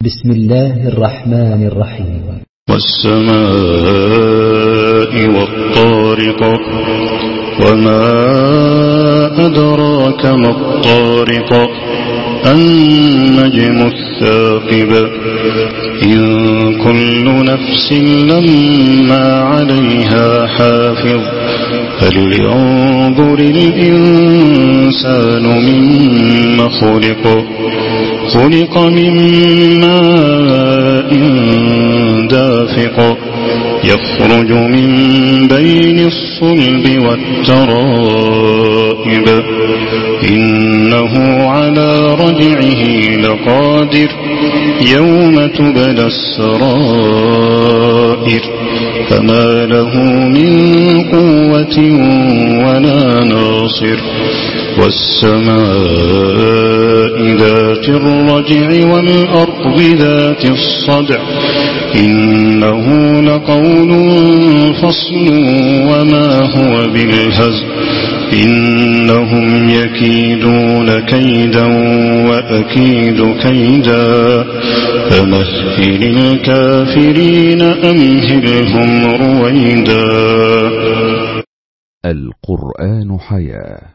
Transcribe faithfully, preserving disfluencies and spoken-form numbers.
بسم الله الرحمن الرحيم. والسماء والطارق وما أدراك ما الطارق النجم الثاقب إن كل نفس لما عليها حافظ فلينظر الإنسان مما خلق خلق من ماء دافق يخرج من بين الصلب والترائب إنه على رجعه لقادر يوم تبلى السرائر فما له من قوة ولا ناصر والسماء ذات الرجع والأرض ذات الصدع إنه لقول فصل وما هو بالهزل إنهم يكيدون كيدا وأكيد كيدا فمهل الكافرين أمهلهم رويدا. القرآن حياة.